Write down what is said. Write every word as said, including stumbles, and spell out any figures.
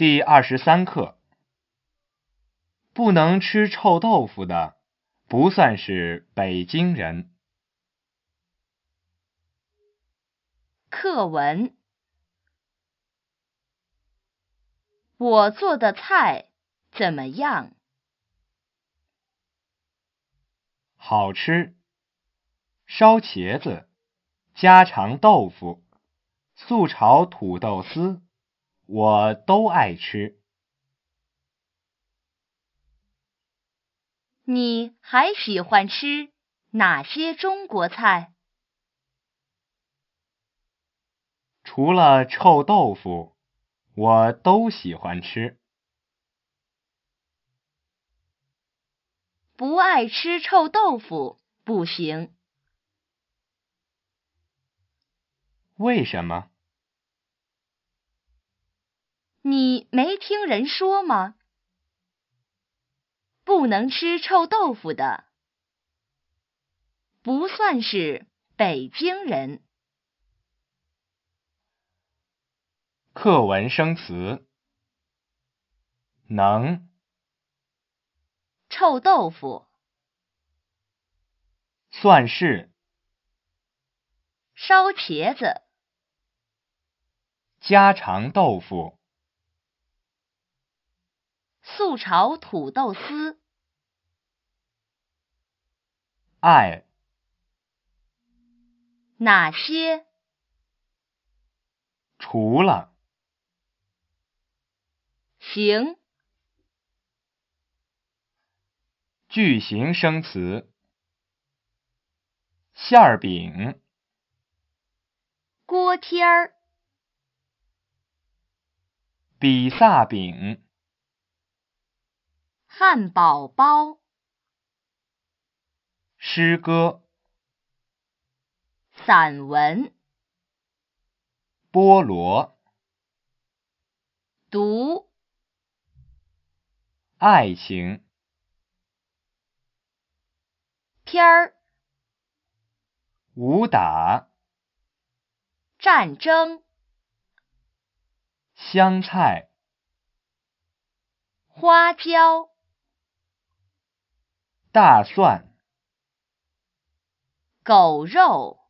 第二十三课，不能吃臭豆腐的，不算是北京人。 课文：我做的菜怎么样？ 好吃。烧茄子、家常豆腐、素炒土豆丝，我都爱吃。 你还喜欢吃哪些中国菜？ 除了臭豆腐，我都喜欢吃。 不爱吃臭豆腐不行。 为什么？ 你没听人说吗？不能吃臭豆腐的，不算是北京人。 课文生词：能、 臭豆腐、 算是、 烧茄子、 家常豆腐、 素炒土豆丝、 爱、 哪些？ 除了、 行。 句型生词：馅儿饼、 锅贴儿、 比萨饼、 汉堡包、 诗歌、 散文、 菠萝、 读、 爱情、 天儿、 武打、 战争、 香菜、 花椒、 大蒜。 狗肉。